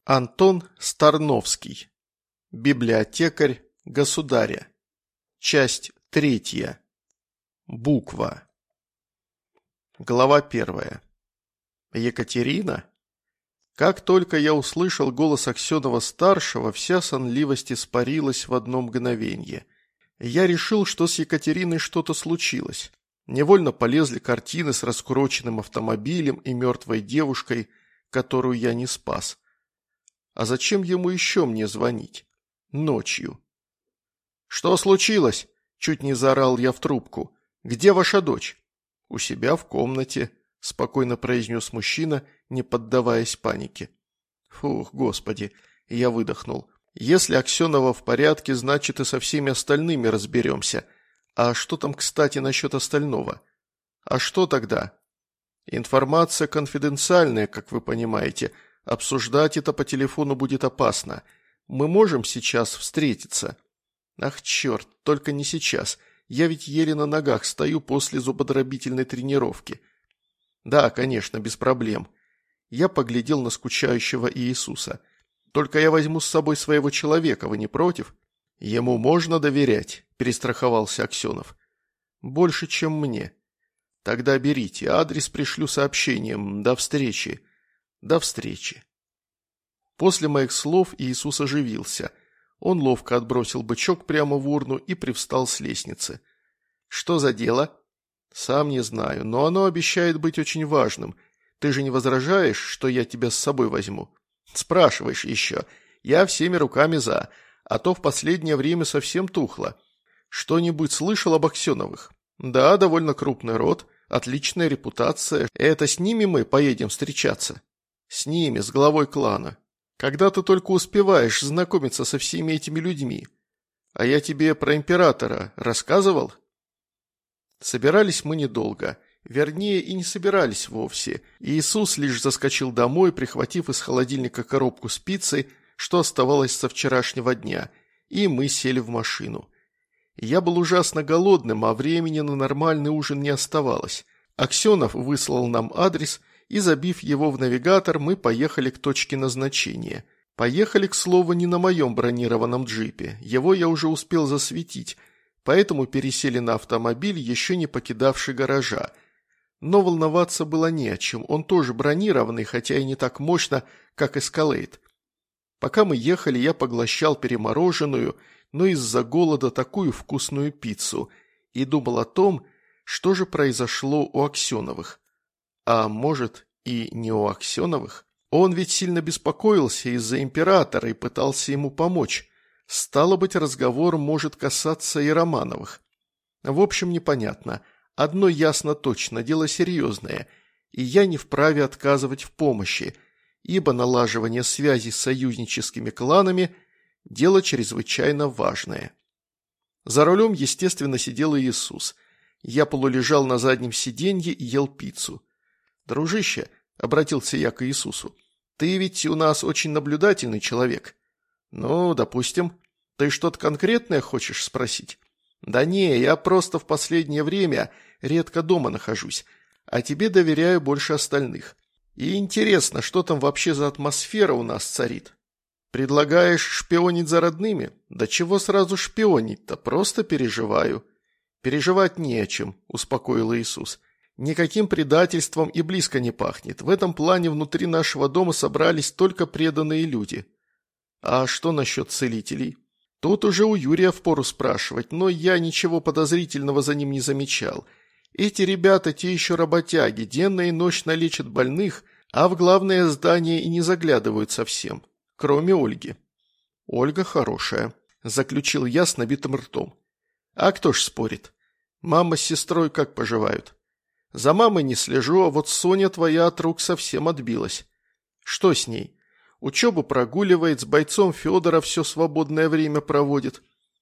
Антон Старновский. Библиотекарь государя. Часть 3. Буква. Глава 1. Екатерина? Как только я услышал голос Аксенова-старшего, вся сонливость испарилась в одно мгновенье. Я решил, что с Екатериной что-то случилось. Невольно полезли картины с раскуроченным автомобилем и мертвой девушкой, которую я не спас. А зачем ему еще мне звонить? Ночью. «Что случилось?» – чуть не заорал я в трубку. «Где ваша дочь?» «У себя в комнате», – спокойно произнес мужчина, не поддаваясь панике. «Фух, господи!» – я выдохнул. «Если Аксенова в порядке, значит и со всеми остальными разберемся. А что там, кстати, насчет остального? А что тогда?» «Информация конфиденциальная, как вы понимаете. Обсуждать это по телефону будет опасно. Мы можем сейчас встретиться?» «Ах, черт, только не сейчас. Я ведь еле на ногах стою после зубодробительной тренировки». «Да, конечно, без проблем». Я поглядел на скучающего Иисуса. «Только я возьму с собой своего человека, вы не против?» «Ему можно доверять», – перестраховался Аксенов. «Больше, чем мне». «Тогда берите, адрес пришлю сообщением. До встречи». «До встречи». После моих слов Иисус оживился. Он ловко отбросил бычок прямо в урну и привстал с лестницы. «Что за дело?» «Сам не знаю, но оно обещает быть очень важным. Ты же не возражаешь, что я тебя с собой возьму?» «Спрашиваешь еще. Я всеми руками за, а то в последнее время совсем тухло. Что-нибудь слышал об Аксеновых?» «Да, довольно крупный род, отличная репутация. Это с ними мы поедем встречаться?» «С ними, с главой клана. Когда ты только успеваешь знакомиться со всеми этими людьми? А я тебе про императора рассказывал?» Собирались мы недолго. Вернее, и не собирались вовсе. Иисус лишь заскочил домой, прихватив из холодильника коробку с пиццей, что оставалось со вчерашнего дня, и мы сели в машину. Я был ужасно голодным, а времени на нормальный ужин не оставалось. Аксенов выслал нам адрес, и, забив его в навигатор, мы поехали к точке назначения. Поехали, к слову, не на моем бронированном джипе, его я уже успел засветить, поэтому пересели на автомобиль, еще не покидавший гаража. Но волноваться было не о чем, он тоже бронированный, хотя и не так мощно, как Эскалейд. Пока мы ехали, я поглощал перемороженную, но из-за голода такую вкусную пиццу, и думал о том, что же произошло у Аксеновых. А может, и не у Аксеновых? Он ведь сильно беспокоился из-за императора и пытался ему помочь. Стало быть, разговор может касаться и Романовых. В общем, непонятно. Одно ясно точно, дело серьезное, и я не вправе отказывать в помощи, ибо налаживание связей с союзническими кланами – дело чрезвычайно важное. За рулем, естественно, сидел Иисус. Я полулежал на заднем сиденье и ел пиццу. «Дружище», – обратился я к Иисусу, – «ты ведь у нас очень наблюдательный человек». «Ну, допустим. Ты что-то конкретное хочешь спросить?» «Да не, я просто в последнее время редко дома нахожусь, а тебе доверяю больше остальных. И интересно, что там вообще за атмосфера у нас царит?» «Предлагаешь шпионить за родными? Да чего сразу шпионить-то, просто переживаю». «Переживать не о чем», – успокоил Иисус. «Никаким предательством и близко не пахнет. В этом плане внутри нашего дома собрались только преданные люди». «А что насчет целителей?» «Тут уже у Юрия впору спрашивать, но я ничего подозрительного за ним не замечал. Эти ребята те еще работяги, денно и ночно лечат больных, а в главное здание и не заглядывают совсем, кроме Ольги». «Ольга хорошая», – заключил я с набитым ртом. «А кто ж спорит? Мама с сестрой как поживают?» «За мамой не слежу, а вот Соня твоя от рук совсем отбилась». «Что с ней?» «Учебу прогуливает, с бойцом Федора все свободное время проводит».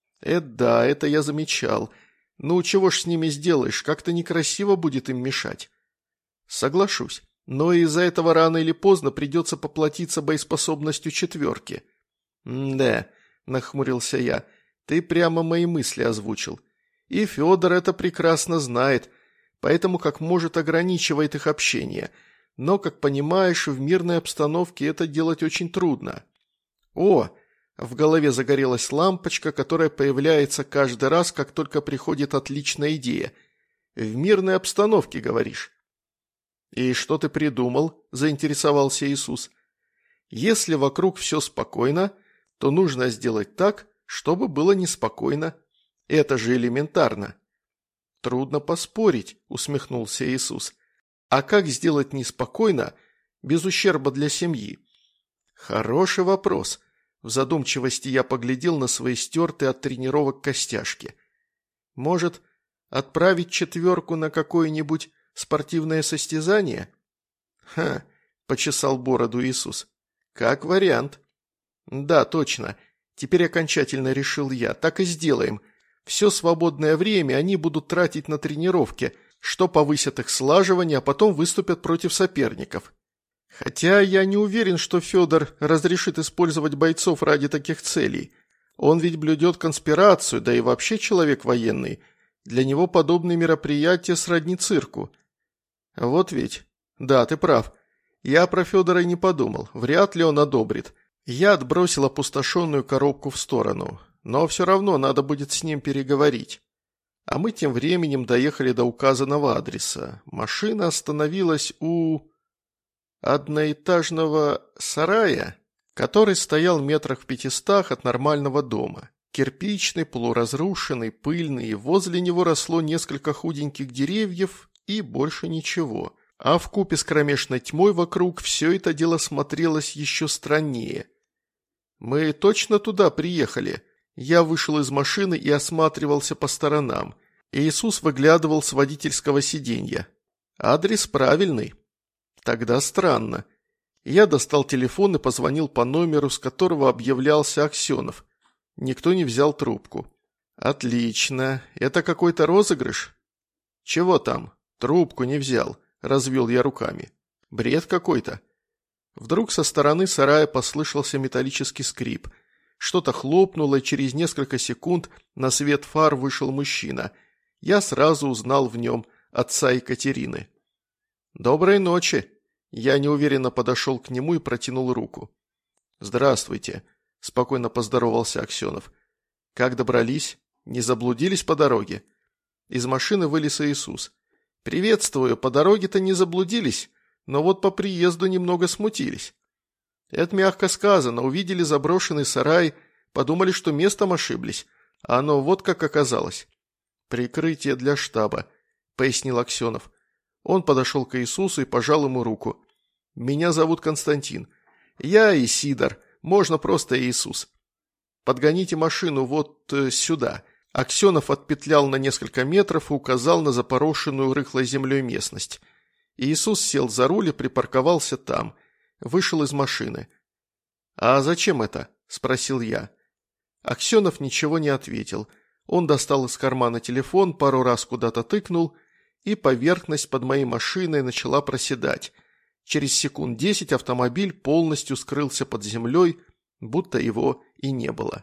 Да, это я замечал. Ну, чего ж с ними сделаешь, как-то некрасиво будет им мешать». «Соглашусь, но из-за этого рано или поздно придется поплатиться боеспособностью четверки». «Да», – нахмурился я, – «ты прямо мои мысли озвучил. И Федор это прекрасно знает, поэтому как может ограничивает их общение. но, как понимаешь, в мирной обстановке это делать очень трудно. О, в голове загорелась лампочка, которая появляется каждый раз, как только приходит отличная идея. В мирной обстановке, говоришь? «И что ты придумал?» – заинтересовался Иисус. «Если вокруг все спокойно, то нужно сделать так, чтобы было неспокойно. Это же элементарно». «Трудно поспорить», – усмехнулся Иисус. «А как сделать неспокойно, без ущерба для семьи?» «Хороший вопрос». В задумчивости я поглядел на свои стертые от тренировок костяшки. «Может, отправить 4 на какое-нибудь спортивное состязание?» «Ха», – почесал бороду Иисус. «Как вариант». «Да, точно. Теперь окончательно решил я. Так и сделаем. Все свободное время они будут тратить на тренировки, что повысит их слаживание, а потом выступят против соперников. Хотя я не уверен, что Федор разрешит использовать бойцов ради таких целей. Он ведь блюдет конспирацию, да и вообще человек военный. Для него подобные мероприятия сродни цирку». «Вот ведь. Да, ты прав. Я про Федора и не подумал. Вряд ли он одобрит. Я отбросил опустошенную коробку в сторону. Но все равно надо будет с ним переговорить». А мы тем временем доехали до указанного адреса. Машина остановилась у одноэтажного сарая, который стоял метрах в 500 от нормального дома. Кирпичный, полуразрушенный, пыльный, и возле него росло несколько худеньких деревьев и больше ничего. А вкупе с кромешной тьмой вокруг все это дело смотрелось еще страннее. «Мы точно туда приехали?» Я вышел из машины и осматривался по сторонам. Иисус выглядывал с водительского сиденья. «Адрес правильный». «Тогда странно». Я достал телефон и позвонил по номеру, с которого объявлялся Аксенов. Никто не взял трубку. «Отлично. Это какой-то розыгрыш?» «Чего там? Трубку не взял», – развел я руками. «Бред какой-то». Вдруг со стороны сарая послышался металлический скрип. Что-то хлопнуло, и через несколько секунд на свет фар вышел мужчина. Я сразу узнал в нем отца Екатерины. «Доброй ночи!» Я неуверенно подошел к нему и протянул руку. «Здравствуйте», – спокойно поздоровался Аксенов. «Как добрались? Не заблудились по дороге?» Из машины вылез Иисус. «Приветствую, по дороге-то не заблудились, но вот по приезду немного смутились». «Это мягко сказано, увидели заброшенный сарай, подумали, что местом ошиблись, а оно вот как оказалось». «Прикрытие для штаба», – пояснил Аксенов. Он подошел к Иисусу и пожал ему руку. «Меня зовут Константин. Я Исидор, можно просто Иисус. Подгоните машину вот сюда». Аксенов отпетлял на несколько метров и указал на запорошенную рыхлой землей местность. Иисус сел за руль и припарковался там. Вышел из машины. «А зачем это?» – спросил я. Аксенов ничего не ответил. Он достал из кармана телефон, пару раз куда-то тыкнул, и поверхность под моей машиной начала проседать. Через секунд 10 автомобиль полностью скрылся под землей, будто его и не было.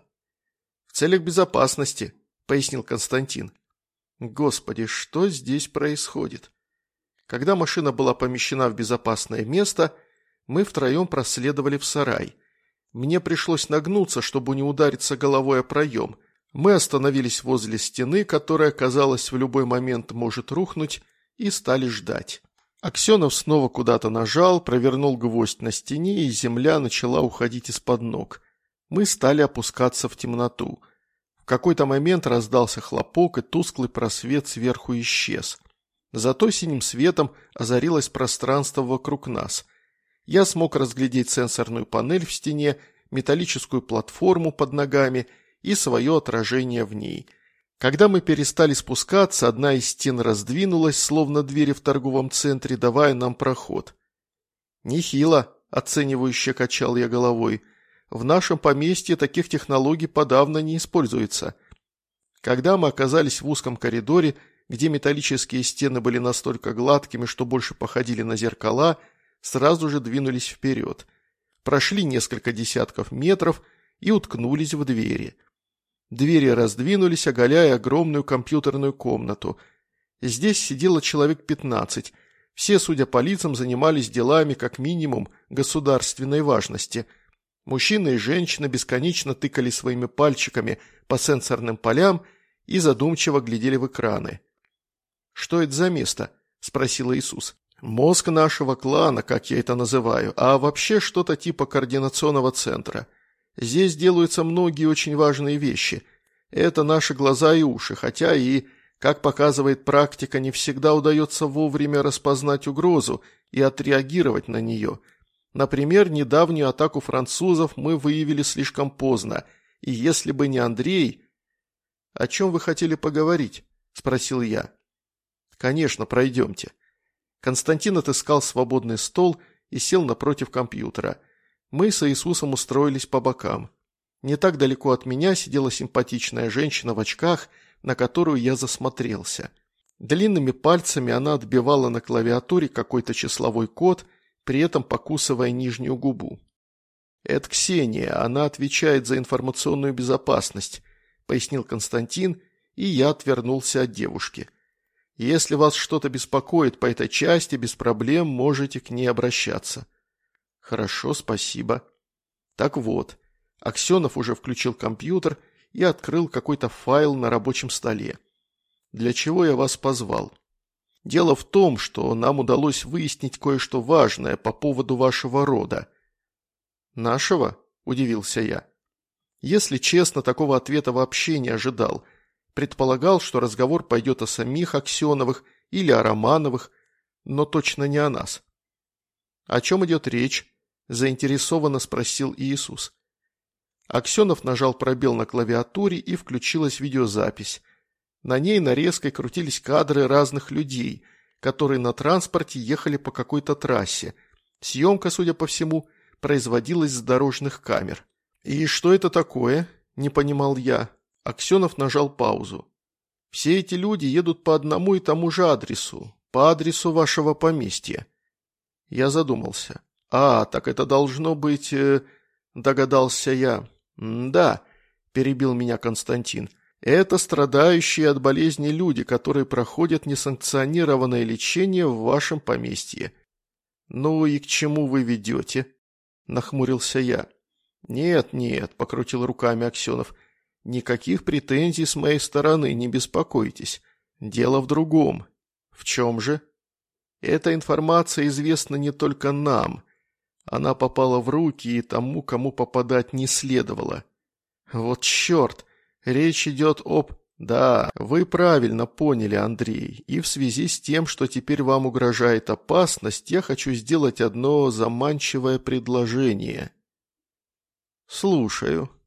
«В целях безопасности», – пояснил Константин. «Господи, что здесь происходит?» Когда машина была помещена в безопасное место, мы втроем проследовали в сарай. Мне пришлось нагнуться, чтобы не удариться головой о проем. Мы остановились возле стены, которая, казалось, в любой момент может рухнуть, и стали ждать. Аксенов снова куда-то нажал, провернул гвоздь на стене, и земля начала уходить из-под ног. Мы стали опускаться в темноту. В какой-то момент раздался хлопок, и тусклый просвет сверху исчез. Зато синим светом озарилось пространство вокруг нас. Я смог разглядеть сенсорную панель в стене, металлическую платформу под ногами и свое отражение в ней. Когда мы перестали спускаться, одна из стен раздвинулась, словно двери в торговом центре, давая нам проход. «Нехило», – оценивающе качал я головой. «В нашем поместье таких технологий подавно не используется». Когда мы оказались в узком коридоре, где металлические стены были настолько гладкими, что больше походили на зеркала, сразу же двинулись вперед. Прошли несколько десятков метров и уткнулись в двери. Двери раздвинулись, оголяя огромную компьютерную комнату. Здесь сидело человек 15. Все, судя по лицам, занимались делами как минимум государственной важности. Мужчины и женщины бесконечно тыкали своими пальчиками по сенсорным полям и задумчиво глядели в экраны. «Что это за место?» – спросил Иисус. «Мозг нашего клана, как я это называю, а вообще что-то типа координационного центра. Здесь делаются многие очень важные вещи. Это наши глаза и уши, хотя и, как показывает практика, не всегда удается вовремя распознать угрозу и отреагировать на нее. Например, недавнюю атаку французов мы выявили слишком поздно, и если бы не Андрей...» «О чем вы хотели поговорить?» – спросил я. «Конечно, пройдемте». Константин отыскал свободный стол и сел напротив компьютера. Мы с Иисусом устроились по бокам. Не так далеко от меня сидела симпатичная женщина в очках, на которую я засмотрелся. Длинными пальцами она отбивала на клавиатуре какой-то числовой код, при этом покусывая нижнюю губу. «Это Ксения, она отвечает за информационную безопасность», – пояснил Константин, и я отвернулся от девушки. «Если вас что-то беспокоит по этой части, без проблем можете к ней обращаться». «Хорошо, спасибо». Так вот, Аксенов уже включил компьютер и открыл какой-то файл на рабочем столе. «Для чего я вас позвал? Дело в том, что нам удалось выяснить кое-что важное по поводу вашего рода». «Нашего?» – удивился я. Если честно, такого ответа вообще не ожидал. Предполагал, что разговор пойдет о самих Аксеновых или о Романовых, но точно не о нас. «О чем идет речь?» – заинтересованно спросил Иисус. Аксенов нажал пробел на клавиатуре, и включилась видеозапись. На ней нарезкой крутились кадры разных людей, которые на транспорте ехали по какой-то трассе. Съемка, судя по всему, производилась с дорожных камер. «И что это такое?» – не понимал я. Аксенов нажал паузу. «Все эти люди едут по одному и тому же адресу, по адресу вашего поместья». Я задумался. «А, так это должно быть...» догадался я. «Да», – перебил меня Константин, – «это страдающие от болезни люди, которые проходят несанкционированное лечение в вашем поместье». «Ну и к чему вы ведете?» – нахмурился я. «Нет», – покрутил руками Аксенов, – «никаких претензий с моей стороны, не беспокойтесь. Дело в другом». «В чем же?» «Эта информация известна не только нам. Она попала в руки и тому, кому попадать не следовало». «Вот черт! Речь идет об...» «Да, вы правильно поняли, Андрей, и в связи с тем, что теперь вам угрожает опасность, я хочу сделать одно заманчивое предложение». «Слушаю»,